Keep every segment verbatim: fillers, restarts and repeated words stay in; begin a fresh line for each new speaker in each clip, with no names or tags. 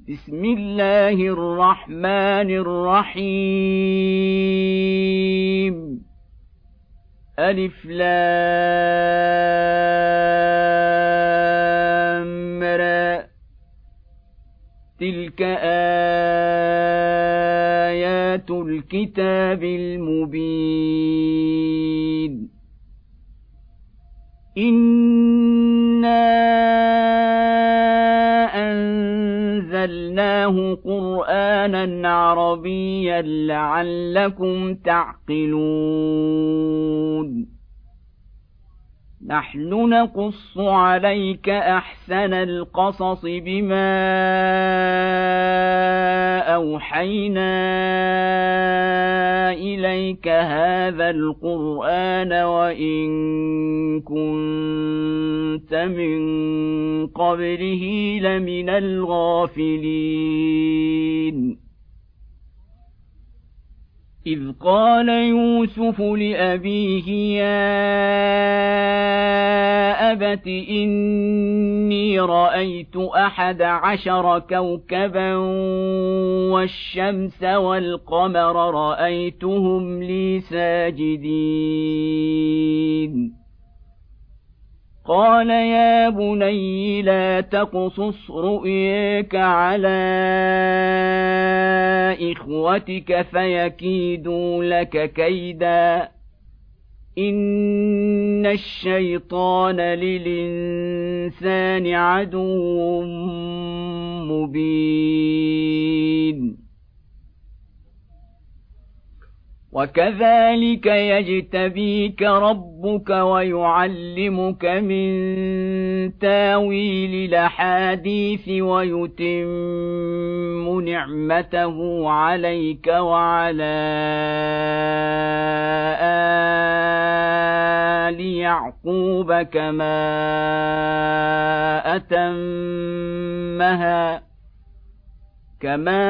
بسم الله الرحمن الرحيم ألف لام را تلك آيات الكتاب المبين إنا أنزلناه قرآنا عربيا لعلكم تعقلون نحن نقص عليك أحسن القصص بما أوحينا إليك هذا القرآن وإن كنت من قبله لمن الغافلين إذ قال يوسف لأبيه يا أبت إني رأيت أحد عشر كوكبا والشمس والقمر رأيتهم لي ساجدين قال يا بني لا تقصص رؤياك على إخوتك فيكيدوا لك كيدا إن الشيطان للإنسان عدو مبين وكذلك يجتبيك ربك ويعلمك من تاويل الأحاديث ويتم نعمته عليك وعلى آل يعقوب كما أتمها كما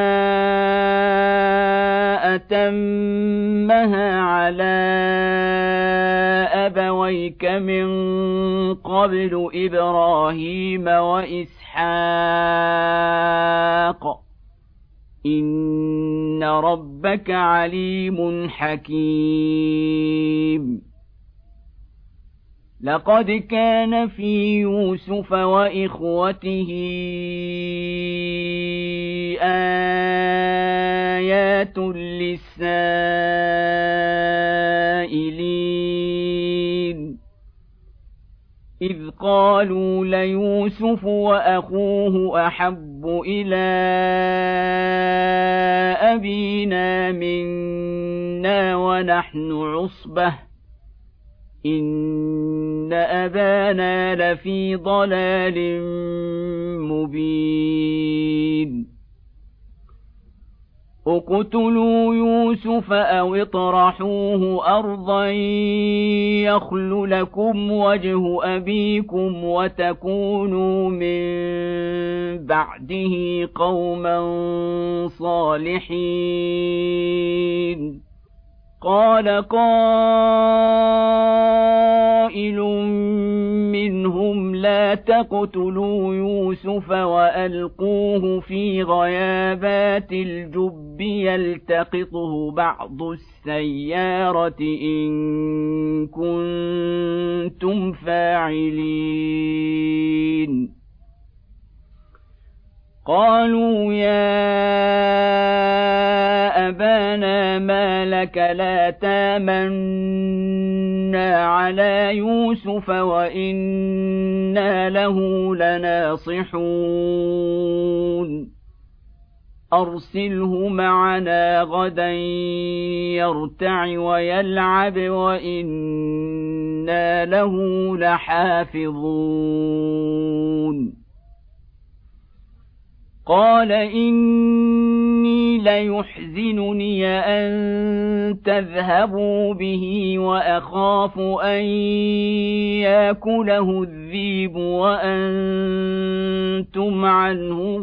أتمها على أبويك من قبل إبراهيم وإسحاق إن ربك عليم حكيم لقد كان في يوسف وإخوته آيات للسائلين إذ قالوا ليوسف وأخوه أحب إلى أبينا منا ونحن عصبة إن أبانا لفي ضلال مبين اقتلوا يوسف أو اطرحوه أرضا يخل لكم وجه أبيكم وتكونوا من بعده قوما صالحين قال قائل منهم لا تقتلوا يوسف وألقوه في غيابات الجب يلتقطه بعض السيارة إن كنتم فاعلين قالوا يا أبانا ما لك لا تامنا على يوسف وإنا له لناصحون أرسله معنا غدا يرتع ويلعب وإنا له لحافظون قال إني ليحزنني أن تذهبوا به وأخاف أن يأكله الذئب وأنتم عنه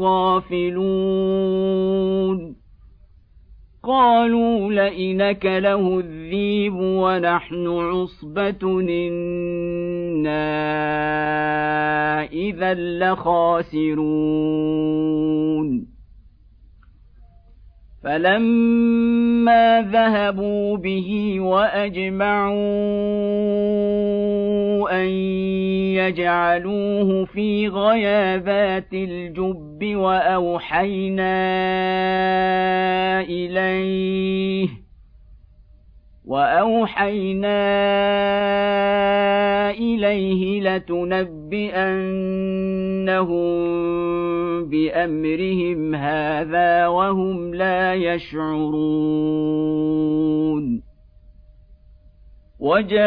غافلون قالوا لئن أكله الذئب ونحن عصبة إنا إذا لخاسرون فلما ذهبوا به وأجمعوا أن يجعلوه في غيابات الجب وأوحينا إليه وأوحينا إليه لتنبئنهم بأمرهم هذا وهم لا يشعرون وجاءوا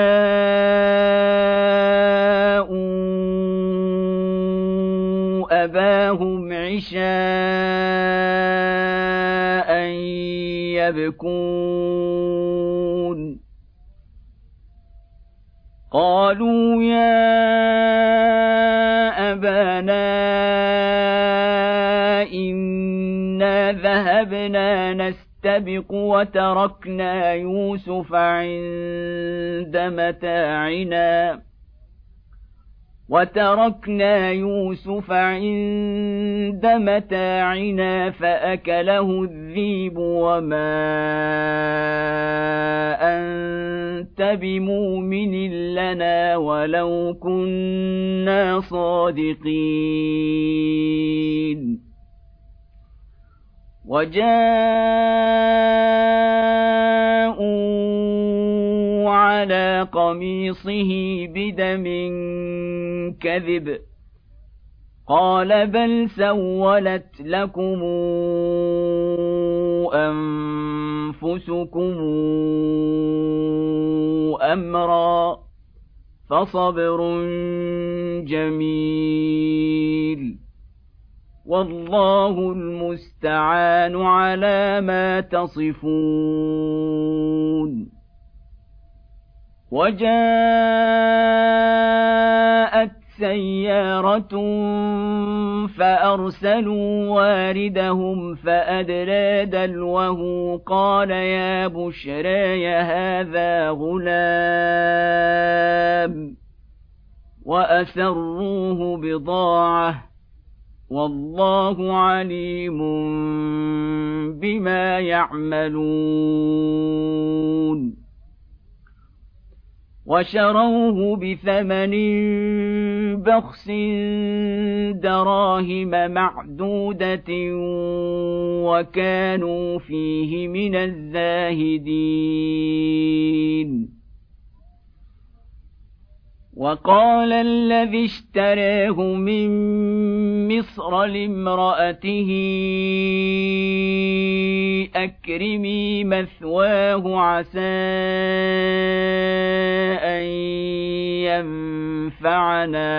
أباهم عشاء يبكون قالوا يا أبانا إنا ذهبنا نستبق وتركنا يوسف عند متاعنا وتركنا يوسف عند متاعنا فأكله الذئب وما أنت بمؤمن لنا ولو كنا صادقين وجاءوا على قميصه بدم كذب قال بل سولت لكم أنفسكم أمرا فصبر جميل والله المستعان على ما تصفون وجاءت سيارة فأرسلوا واردهم فأدلى دلوه قال يا بشرى هذا غلام وأسروه بضاعة والله عليم بما يعملون وشروه بثمن بخس دراهم معدودة وكانوا فيه من الزاهدين وقال الذي اشتراه من مصر لامرأته أكرمي مثواه عسى أن ينفعنا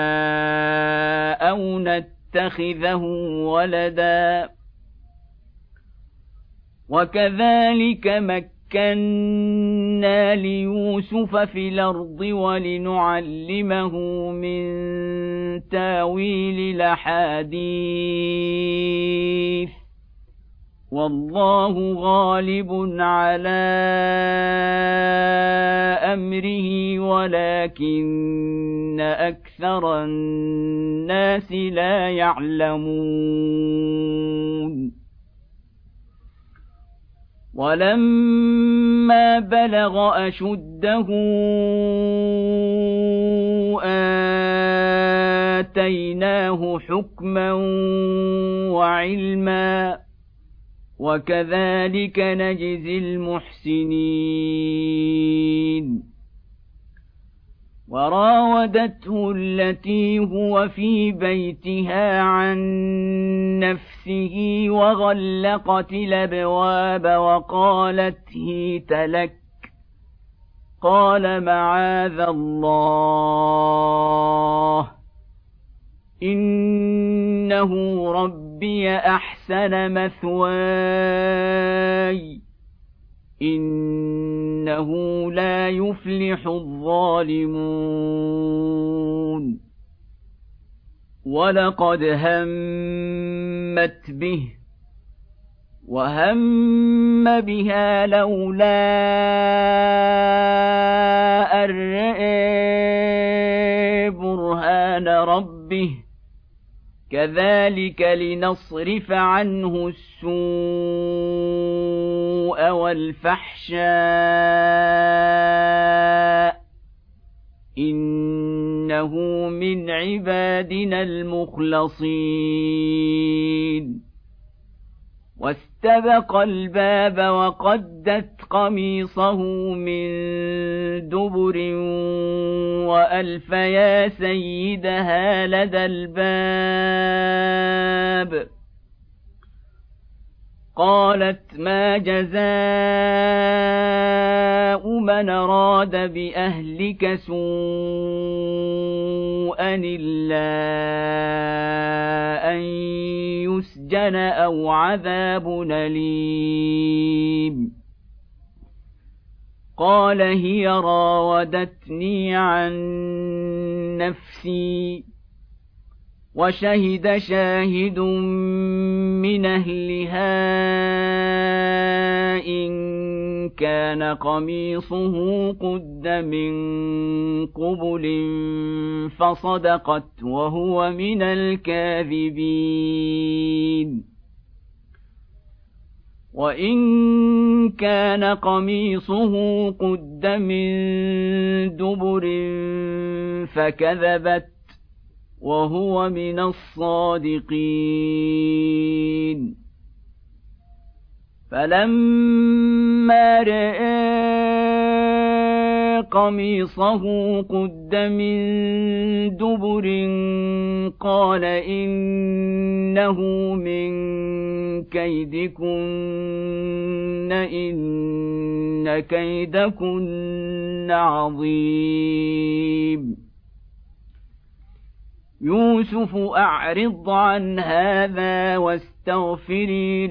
أو نتخذه ولدا وكذلك مكنا مكنا ليوسف في الأرض ولنعلمه من تاويل الأحاديث والله غالب على أمره ولكن أكثر الناس لا يعلمون ولما بلغ أشده آتيناه حكما وعلما وكذلك نجزي المحسنين وراودته التي هو في بيتها عن نفسه وغلقت الأبواب وقالت هيت لك قال معاذ الله إنه ربي أحسن مثواي إنه لا يفلح الظالمون ولقد همت به وهم بها لولا أن رأى برهان ربه كذلك لنصرف عنه السوء والفحشاء إنه من عبادنا المخلصين واستبق الباب وقدت قميصه من دبر وألف يا سيدها لدى الباب قالت ما جزاء من أراد بأهلك سوءا إلا أن يسجن أو عذاب أليم قال هي راودتني عن نفسي وشهد شاهد من أهلها إن كان قميصه قد من قبل فصدقت وهو من الكاذبين وإن كان قميصه قد من دبر فكذبت وهو من الصادقين فلما رأى قميصه قد من دبر قال إنه من كيدكن إن كيدكن عظيم يوسف أعرض عن هذا واستغفري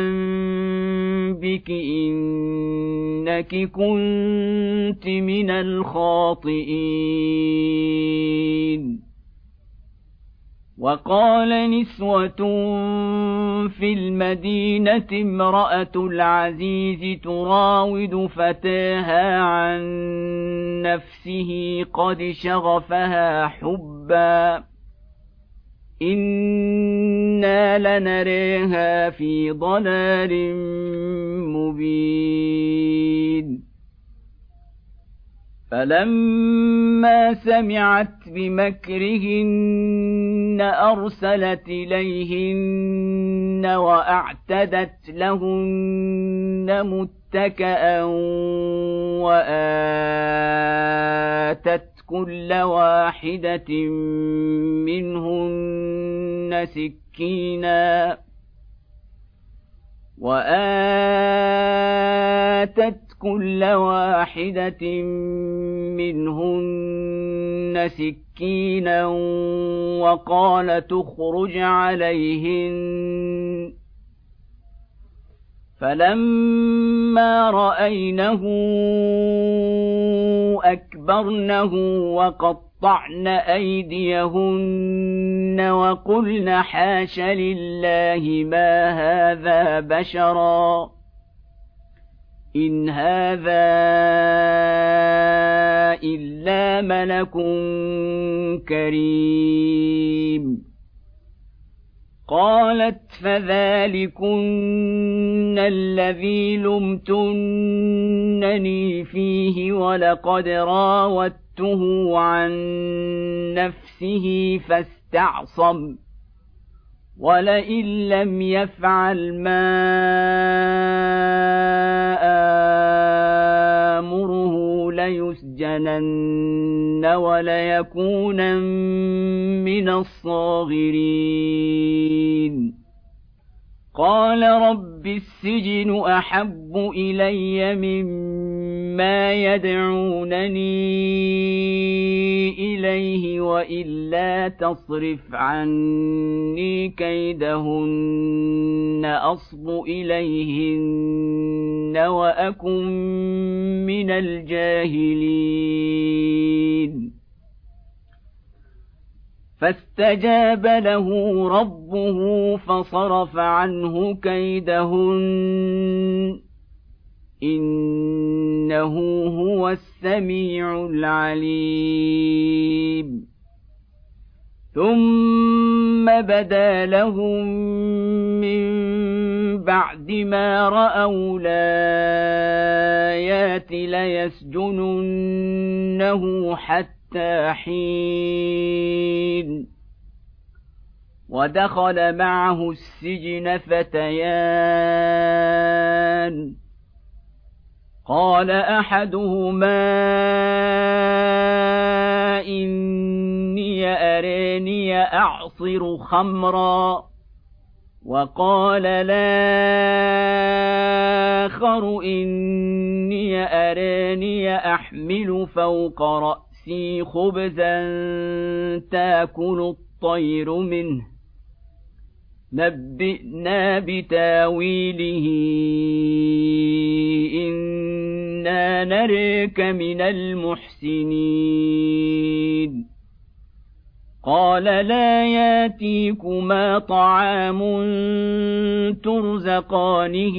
لذنبك إنك كنت من الخاطئين وقال نسوة في المدينة امرأة العزيز تراود فتاها عن نفسه قد شغفها حبا إنا لنريها في ضلال مبين فلما سمعت بمكرهن أرسلت إليهن وأعتدت لهن متكئا وآتت كل واحدة منهن سكينا وآتت كل واحدة منهن سكينا وقال تخرج عليهن فلما رأينه أكبرنه وقطعن أيديهن وقلن حاش لله ما هذا بشرا إن هذا إلا ملك كريم قالت فذلكن الذي لمتنني فيه ولقد راودته عن نفسه فاستعصم ولئن لم يفعل ما آمره ليسجنن وليكونن من الصاغرين قال رب السجن أحب إلي مما يدعونني إليه وإلا تصرف عني كيدهن أصب إليهن وأكن من الجاهلين فاستجاب له ربه فصرف عنه كيدهن إنه هو السميع العليم ثم بدا لهم من بعد ما رأوا الآيات ليسجننه حتى حين ودخل معه السجن فتيان قال أحدهما إني أراني أعصر خمرا وقال الآخر إني أراني أحمل فوق رأسي خبزا تأكل الطير منه نبئنا بتاويله إنا نريك من المحسنين قال لا ياتيكما طعام ترزقانه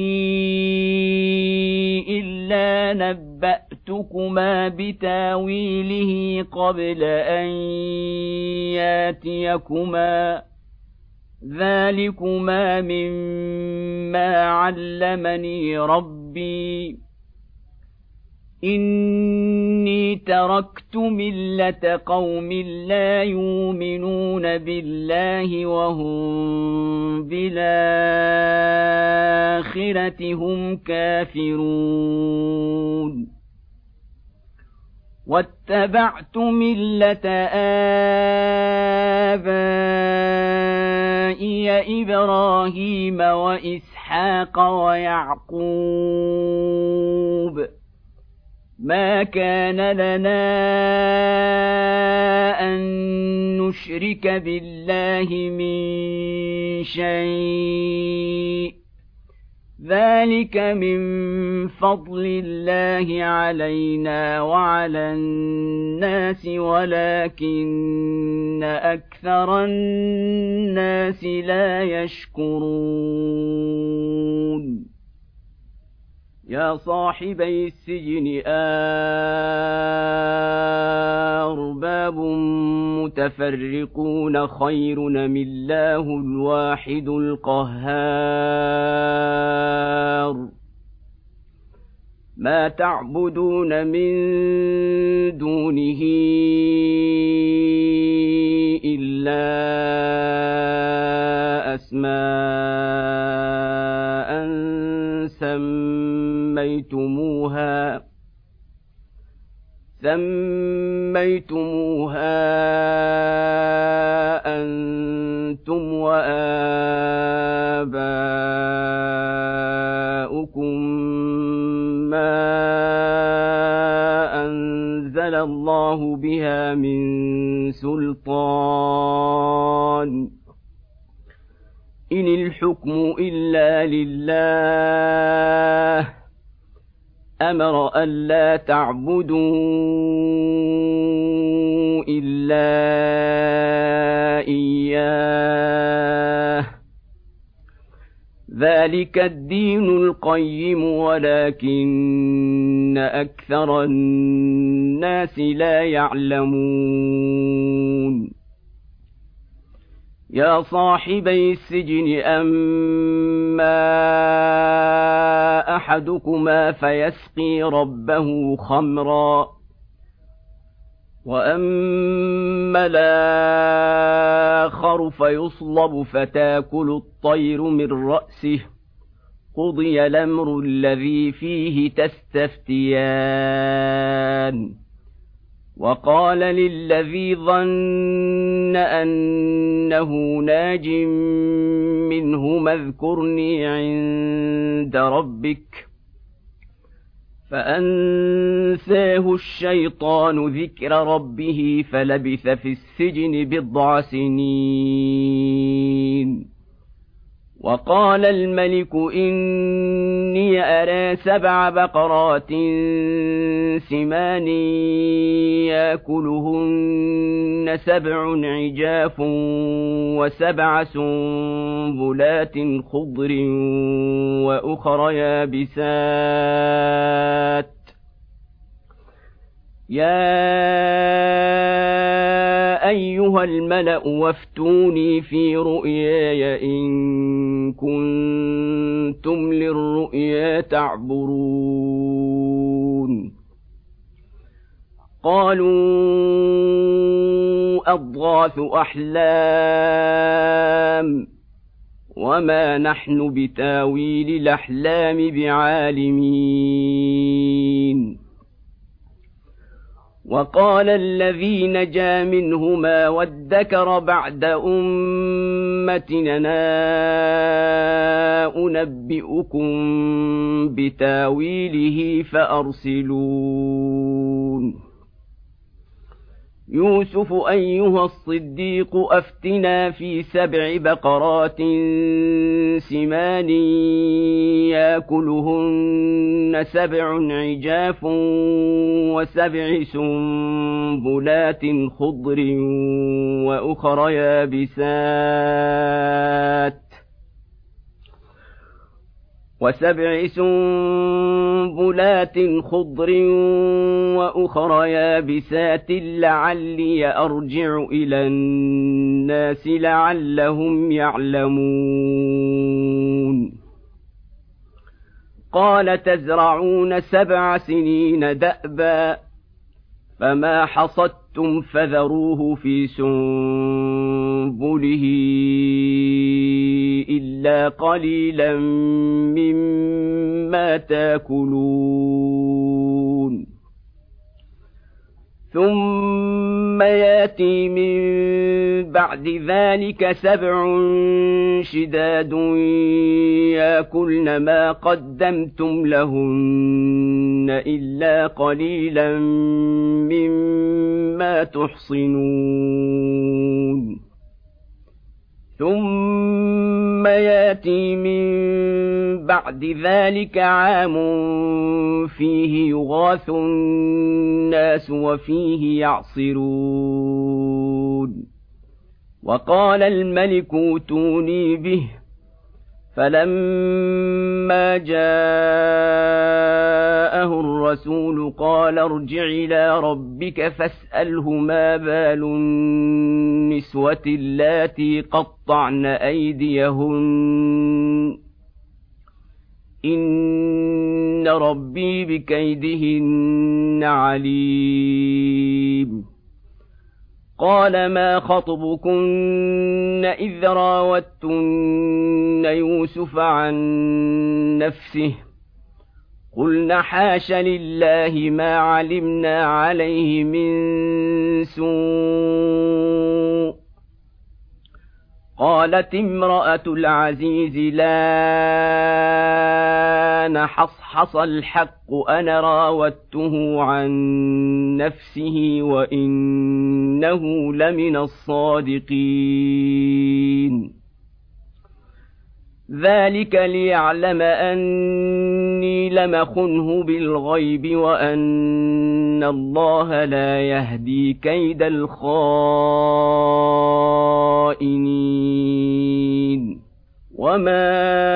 إلا نبأتكما بتاويله قبل أن ياتيكما ذلكما مما علمني ربي إني تركت ملة قوم لا يؤمنون بالله وهم بالآخرة هم كافرون واتبعت ملة آبائي إبراهيم وإسحاق ويعقوب ما كان لنا أن نشرك بالله من شيء ذلك من فضل الله علينا وعلى الناس ولكن أكثر الناس لا يشكرون يا صاحبي السجن أرباب متفرقون خير أم الله الواحد القهار ما تعبدون من دونه إلا أسماء سميتموها سميتموها أنتم وآباؤكم ما أنزل الله بها من سلطان إن الحكم إلا لله أمر ألا تعبدوا إلا إياه ذلك الدين القيم ولكن أكثر الناس لا يعلمون يا صاحبي السجن أما أحدكما فيسقي ربه خمرا وأما الآخر فيصلب فتاكل الطير من رأسه قضي الأمر الذي فيه تستفتيان وقال للذي ظن أنه ناج منهما اذكرني عند ربك فأنساه الشيطان ذكر ربه فلبث في السجن بضع سنين وقال الملك إني أرى سبع بقرات سمان يأكلهن سبع عجاف وسبع سنبلات خضر وأخر يابسات يا أيها الملأ وافتوني في رؤياي إن كنتم للرؤيا تعبرون قالوا أضغاث أحلام وما نحن بتاويل الأحلام بعالمين وقال الذي نجا منهما وادكر بعد أمتنا أنبئكم بتاويله فأرسلون يوسف أيها الصديق أفتنا في سبع بقرات سمان يأكلهن سبع عجاف وسبع سنبلات خضر وأخر يابسات وسبع سنبلات خضر وأخر يابسات لعلي أرجع إلى الناس لعلهم يعلمون قال تزرعون سبع سنين دأبا فما حصدتم فذروه في سنبله إلا قليلا مما تاكلون ثم ياتي من بعد ذلك سبع شداد ياكلن ما قدمتم لهن إلا قليلا مما تحصنون ثم ياتي من بعد ذلك عام فيه يغاث الناس وفيه يعصرون وقال الملك ائتوني به فلما جاءه الرسول قال ارجع إلى ربك فاسأله ما بال النسوة اللاتي قطعن أيديهن إن ربي بكيدهن عليم قال ما خطبكن إذ راوتن يوسف عن نفسه قلنا حاش لله ما علمنا عليه من سوء قالت امرأة العزيز لا نحصحص الحق أنا راودته عن نفسه وإنه لمن الصادقين ذلك ليعلم أني لم أخنه بالغيب وأن الله لا يهدي كيد الخائنين وما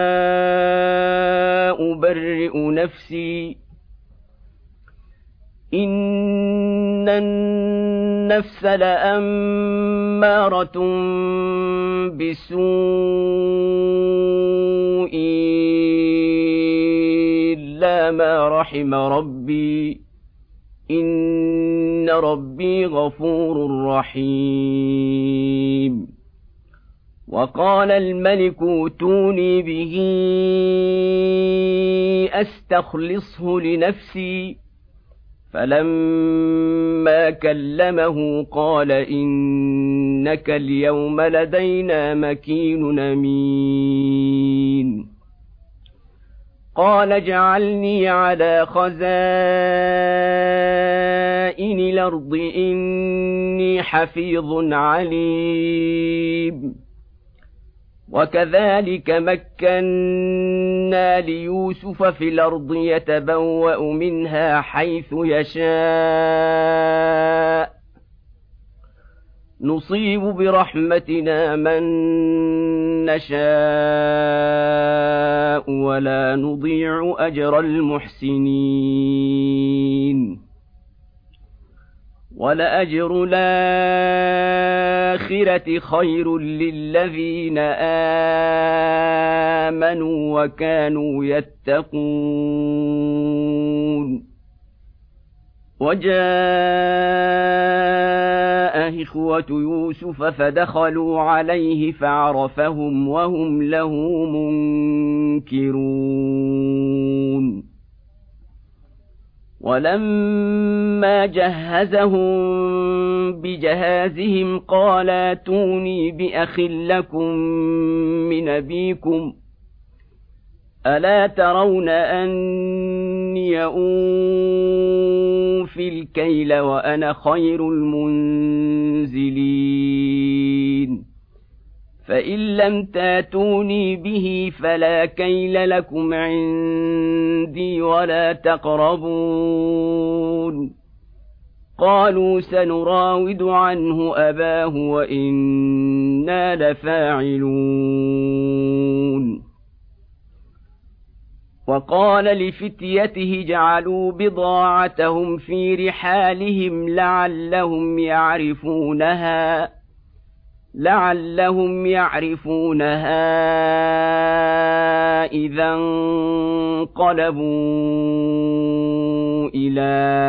أبرئ نفسي إن النفس لأمارة بالسوء إلا ما رحم ربي إن ربي غفور رحيم وقال الملك ائتوني به أستخلصه لنفسي فلما كلمه قال إنك اليوم لدينا مكين أمين قال اجعلني على خزائن الأرض إني حفيظ عليم وكذلك مكنا ليوسف في الأرض يتبوأ منها حيث يشاء نصيب برحمتنا من نشاء ولا نضيع أجر المحسنين وَلَأَجْرُ الْآخِرَةِ خَيْرٌ لِّلَّذِينَ آمَنُوا وَكَانُوا يَتَّقُونَ وَجَاءَ إِخْوَةُ يُوسُفَ فَدَخَلُوا عَلَيْهِ فَعَرَفَهُمْ وَهُمْ لَهُ مُنكِرُونَ وَلَمَّا جَهَّزَهُم بِجَهَازِهِمْ قَالَ ائْتُونِي بِأَخٍ لَّكُم مِّنْ أَبِيكُمْ أَلَا تَرَوْنَ أَنِّي أُوفِي الْكَيْلَ وَأَنَا خَيْرُ الْمُنزِلِينَ فَإِن لَّمْ تَأْتُونِي بِهِ فَلَا كَيْلَ لَكُمْ عِندِي وَلَا تَقْرَبُونِ قَالُوا سَنُرَاوِدُ عَنْهُ أَبَاهُ وَإِنَّا لَفَاعِلُونَ وَقَالَ لِفِتْيَتِهِ اجْعَلُوا بِضَاعَتَهُمْ فِي رِحَالِهِمْ لَعَلَّهُمْ يَعْرِفُونَهَا لعلهم يعرفونها إذا انقلبوا إلى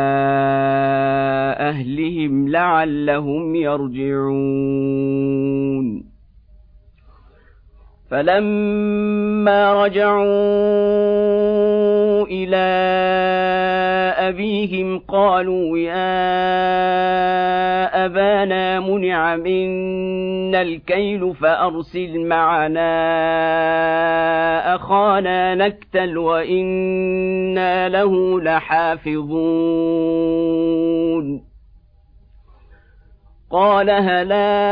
أهلهم لعلهم يرجعون فلما رجعوا إلى أبيهم قالوا يا أبانا منع منا الكيل فأرسل معنا أخانا نكتل وإنا له لحافظون قال هل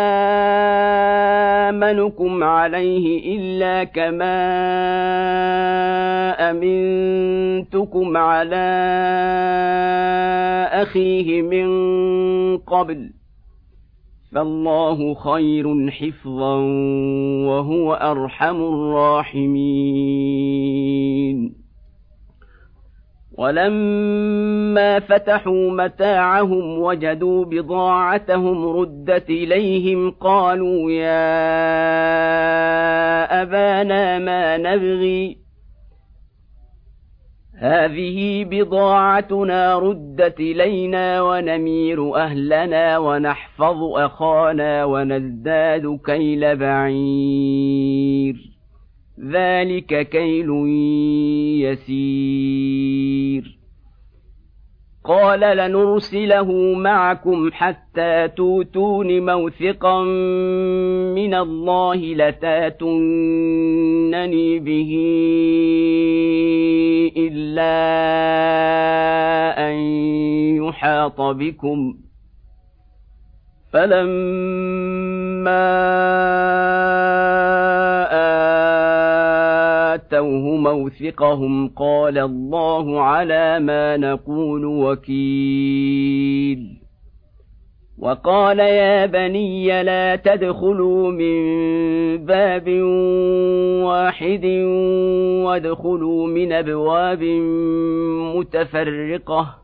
آمنكم عليه إلا كما أمنتكم على أخيه من قبل فالله خير حفظا وهو أرحم الراحمين ولما فتحوا متاعهم وجدوا بضاعتهم ردت إليهم قالوا يا أبانا ما نبغي هذه بضاعتنا ردت إلينا ونمير أهلنا ونحفظ أخانا ونزداد كيل بعير ذلك كيل يسير قال لنرسله معكم حتى توتون موثقا من الله لتاتونني به إلا أن يحاط بكم فلما آتوه موثقهم قال الله على ما نقول وكيل وقال يا بني لا تدخلوا من باب واحد وادخلوا من أبواب متفرقة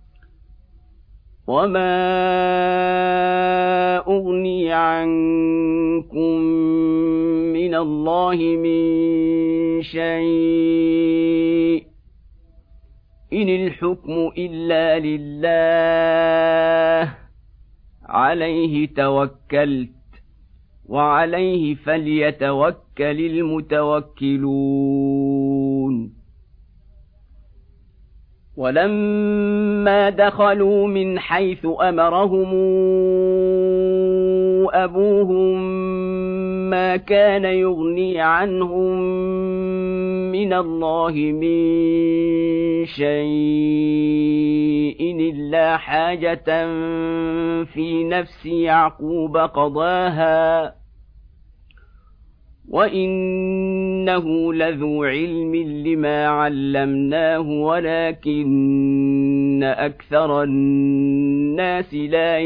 وما أغني عنكم من الله من شيء إن الحكم إلا لله عليه توكلت وعليه فليتوكل المتوكلون ولما دخلوا من حيث أمرهم أبوهم ما كان يغني عنهم من الله من شيء إلا حاجة في نفس يعقوب قضاها وإنه لذو علم لما علمناه ولكن أكثر الناس لا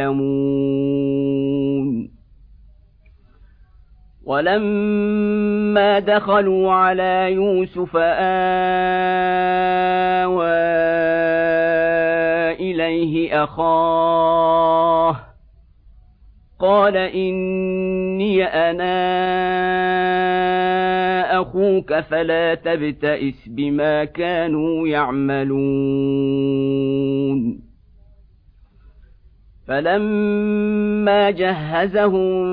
يعلمون ولما دخلوا على يوسف آوى إليه أخاه قال إني أنا أخوك فلا تبتئس بما كانوا يعملون فلما جهزهم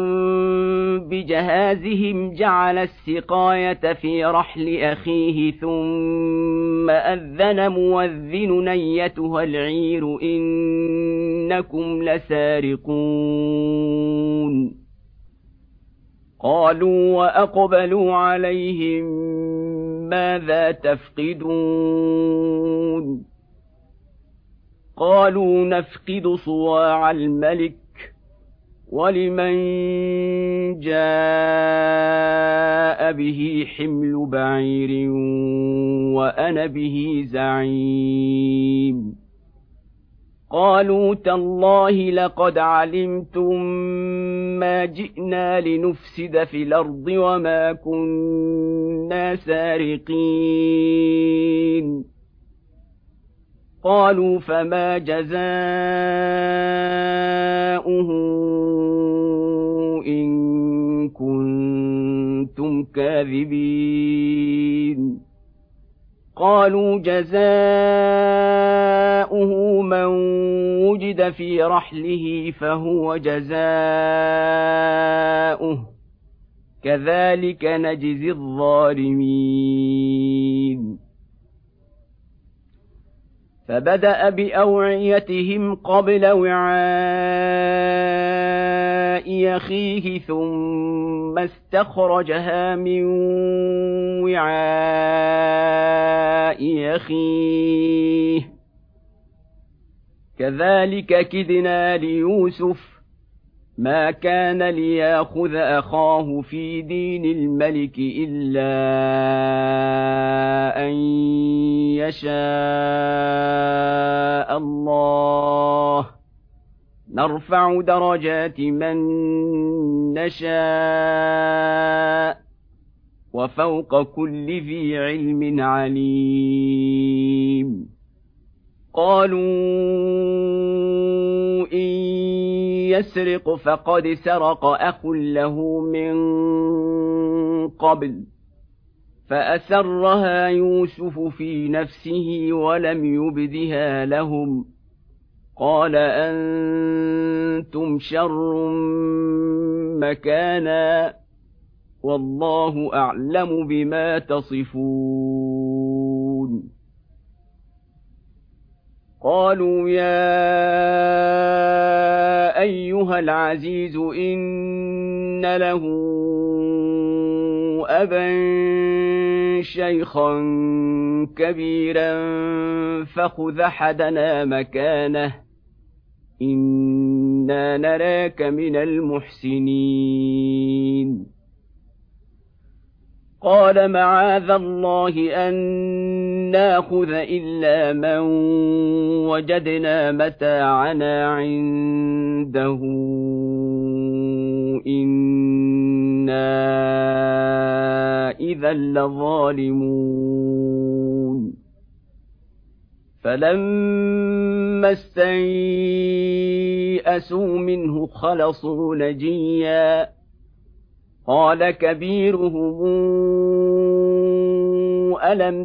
بجهازهم جعل السقاية في رحل أخيه ثم أذن مؤذن أيتها العير إنكم لسارقون قالوا وأقبلوا عليهم ماذا تفقدون قالوا نفقد صواع الملك ولمن جاء به حمل بعير وأنا به زعيم قالوا تالله لقد علمتم ما جئنا لنفسد في الأرض وما كنا سارقين قالوا فما جزاؤه إن كنتم كاذبين قالوا جزاؤه من وجد في رحله فهو جزاؤه كذلك نجزي الظالمين فبدأ بأوعيتهم قبل وعاء أخيه ثم استخرجها من وعاء أخيه كذلك كدنا ليوسف ما كان ليأخذ أخاه في دين الملك إلا أن يشاء الله نرفع درجات من نشاء وفوق كل ذي علم عليم قالوا إن يسرق فقد سرق أخ له من قبل فأسرها يوسف في نفسه ولم يبدها لهم قال أنتم شر مكانا والله أعلم بما تصفون قالوا يا أيها العزيز إن له أبا شيخا كبيرا فخذ أحدنا مكانه إنا نراك من المحسنين قال معاذ الله أن ناخذ إلا من وجدنا متاعنا عنده إنا إذا لظالمون فلما استيئسوا منه خلصوا نجيا قال كبيرهم ألم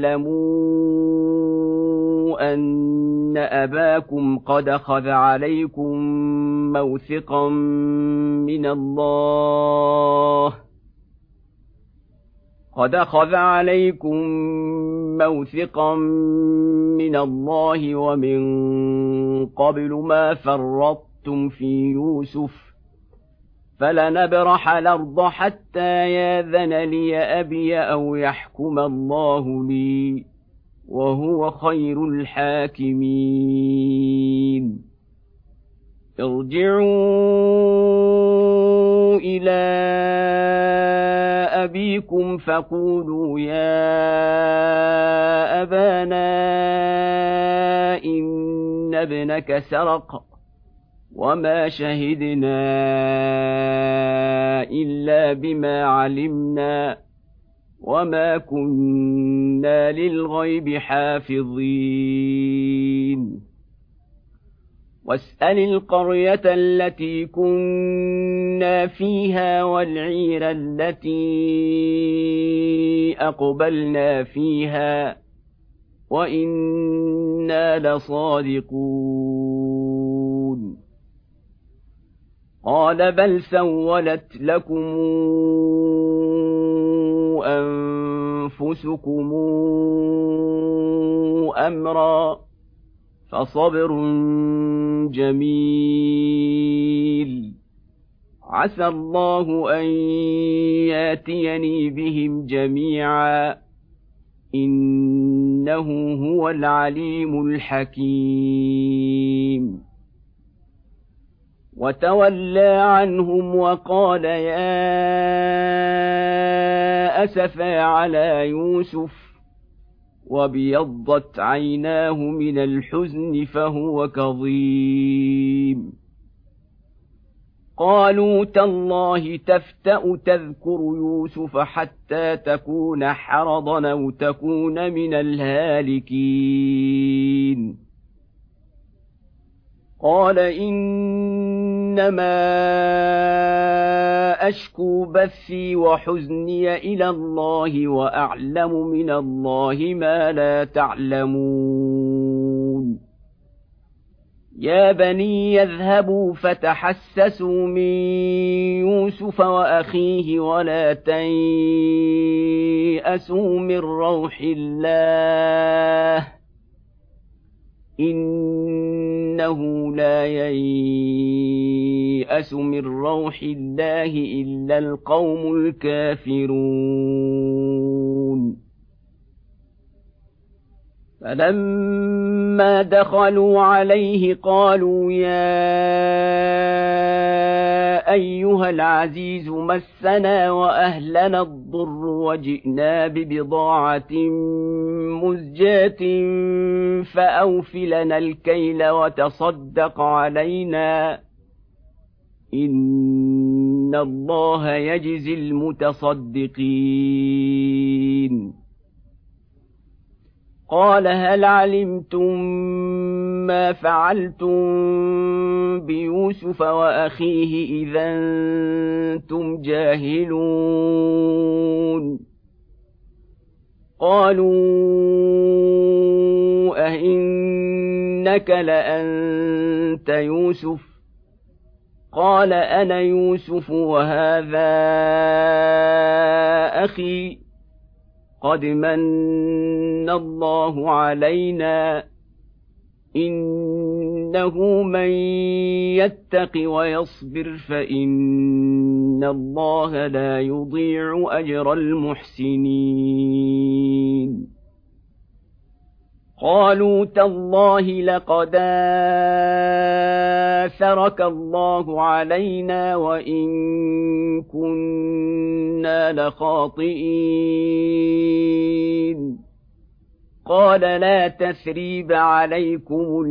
تعلموا أن أباكم قد أخذ عليكم موثقا من الله قد أخذ عليكم موثقا من الله ومن قبل ما فرطتم في يوسف فلنبرح الأرض حتى ياذن لي أبي أو يحكم الله لي وهو خير الحاكمين ارجعوا إلى أبيكم فقولوا يا أبانا إن ابنك سرق وما شهدنا إلا بما علمنا وما كنا للغيب حافظين واسأل القرية التي كنا فيها والعير التي أقبلنا فيها وإنا لصادقون قال بل سولت لكم أنفسكم أمرا فصبر جميل عسى الله أن ياتيني بهم جميعا إنه هو العليم الحكيم وتولى عنهم وقال يا أسفا على يوسف وابيضت عيناه من الحزن فهو كظيم قالوا تالله تفتأ تذكر يوسف حتى تكون حرضا أو تكون من الهالكين قال إنما أشكو بثي وحزني إلى الله وأعلم من الله ما لا تعلمون يا بني يذهبوا فتحسسوا من يوسف وأخيه ولا تيأسوا من روح الله إنه لا ييأس من روح الله إلا القوم الكافرون فلما دخلوا عليه قالوا يا أيها العزيز مسنا وأهلنا الضر وجئنا ببضاعة مزجاة فأوف لنا الكيل وتصدق علينا إن الله يجزي المتصدقين قال هل علمتم ما فعلتم بيوسف وأخيه إذا أنتم جاهلون قالوا أئنك لأنت يوسف قال أنا يوسف وهذا أخي قد من الله علينا إنه من يتق ويصبر فإن الله لا يضيع أجر المحسنين قالوا تالله لقد آثرك الله علينا وإن كنا لخاطئين قال لا تثريب عليكم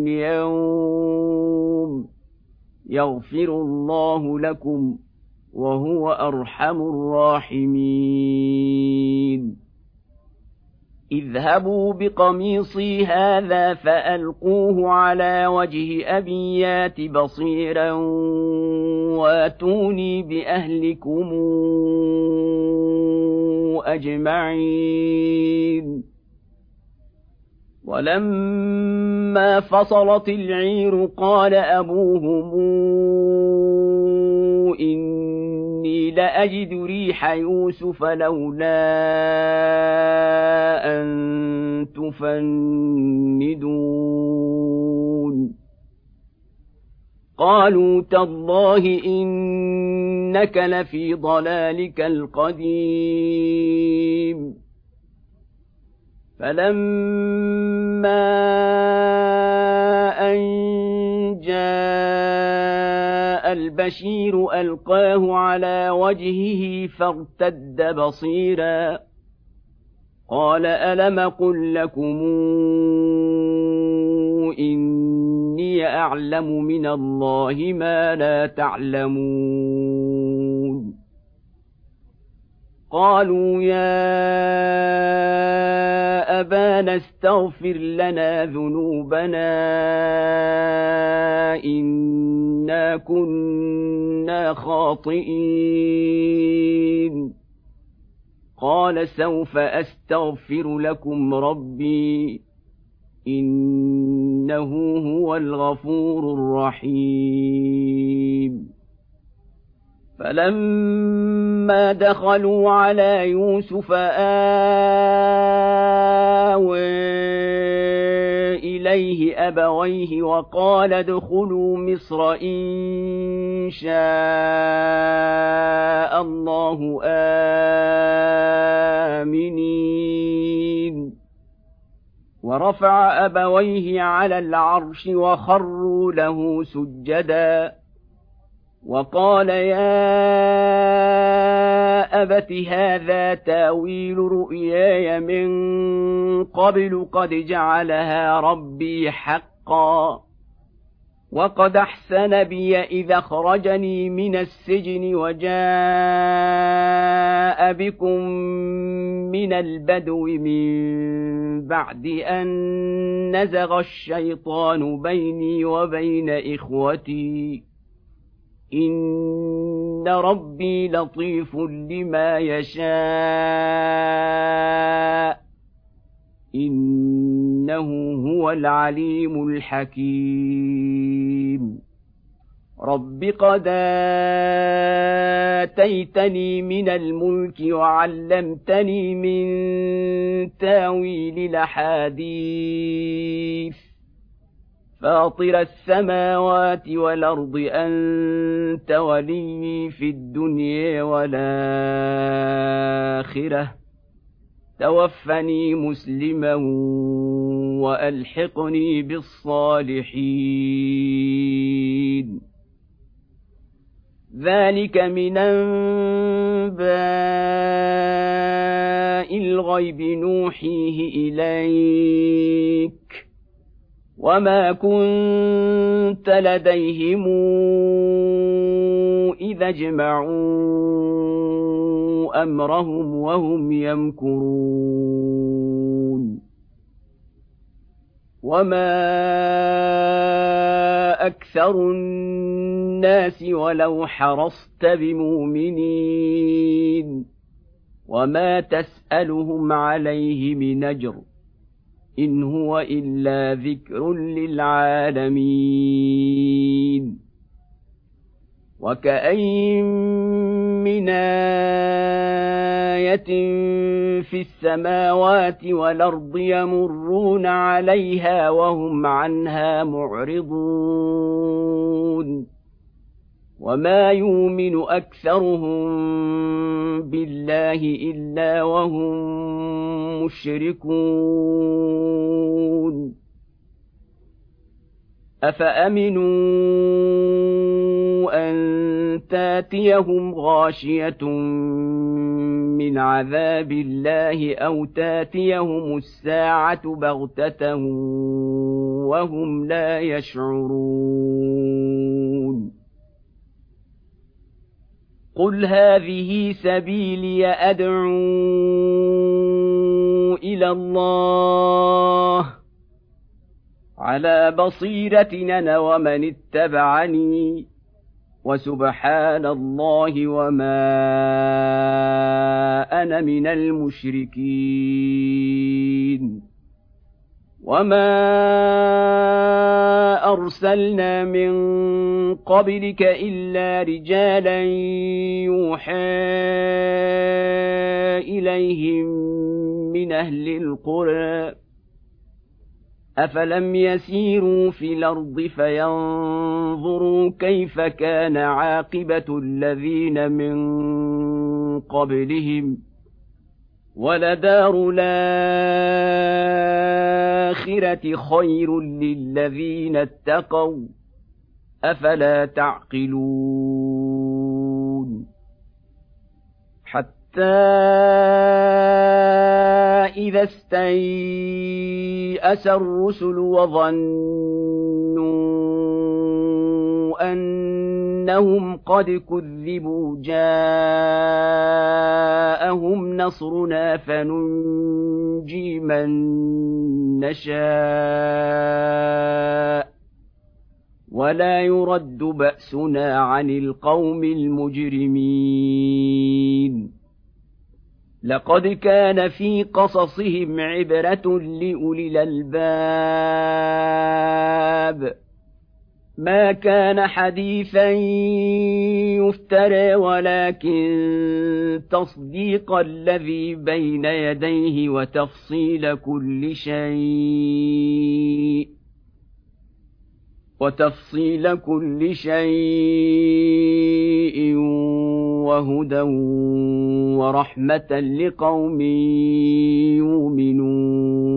اليوم يغفر الله لكم وهو أرحم الراحمين اذهبوا بقميصي هذا فألقوه على وجه أبي يات بصيرا واتوني بأهلكم أجمعين ولما فصلت العير قال أبوهم إني لأجد ريح يوسف لولا أن تفندون قالوا تالله إنك لفي ضلالك القديم فلما أن جاء البشير ألقاه على وجهه فارتد بصيرا قال ألم قل لكم إني أعلم من الله ما لا تعلمون قالوا يا أبانا استغفر لنا ذنوبنا إنا كنا خاطئين قال سوف أستغفر لكم ربي إنه هو الغفور الرحيم فلما دخلوا على يوسف آوى إليه أبويه وقال ادخلوا مصر إن شاء الله آمنين ورفع أبويه على العرش وخروا له سجدا وقال يا أبت هذا تاويل رؤياي من قبل قد جعلها ربي حقا وقد أحسن بي إذا أخرجني من السجن وجاء بكم من البدو من بعد أن نزغ الشيطان بيني وبين إخوتي إن ربي لطيف لما يشاء إنه هو العليم الحكيم رب قد آتيتني من الملك وعلمتني من تاويل الأحاديث فاطر السماوات والأرض أنت ولي في الدنيا والآخرة توفني مسلما وألحقني بالصالحين ذلك من أنباء الغيب نوحيه إليك وما كنت لديهم إذا اجمعوا أمرهم وهم يمكرون وما أكثر الناس ولو حرصت بمؤمنين وما تسألهم عليه من أجر إن هو إلا ذكر للعالمين وكأين من آية في السماوات والأرض يمرون عليها وهم عنها معرضون وما يؤمن أكثرهم بالله إلا وهم مشركون أفأمنوا أن تاتيهم غاشية من عذاب الله أو تاتيهم الساعة بغتة وهم لا يشعرون قل هذه سبيلي أدعو إلى الله على بصيرة أنا ومن اتبعني وسبحان الله وما أنا من المشركين وما أرسلنا من قبلك إلا رجالا يوحى إليهم من أهل القرى أفلم يسيروا في الأرض فينظروا كيف كان عاقبة الذين من قبلهم ولدار الآخرة خير للذين اتقوا أفلا تعقلون حتى إذا استيأس الرسل وظنوا أنهم قد كذبوا جاءهم نصرنا فننجي لمن نشاء ولا يرد بأسنا عن القوم المجرمين لقد كان في قصصهم عبرة لأولي الألباب ما كان حديثا يفترى ولكن تصديق الذي بين يديه وتفصيل كل شيء وتفصيل كل شيء وهدى ورحمة لقوم يؤمنون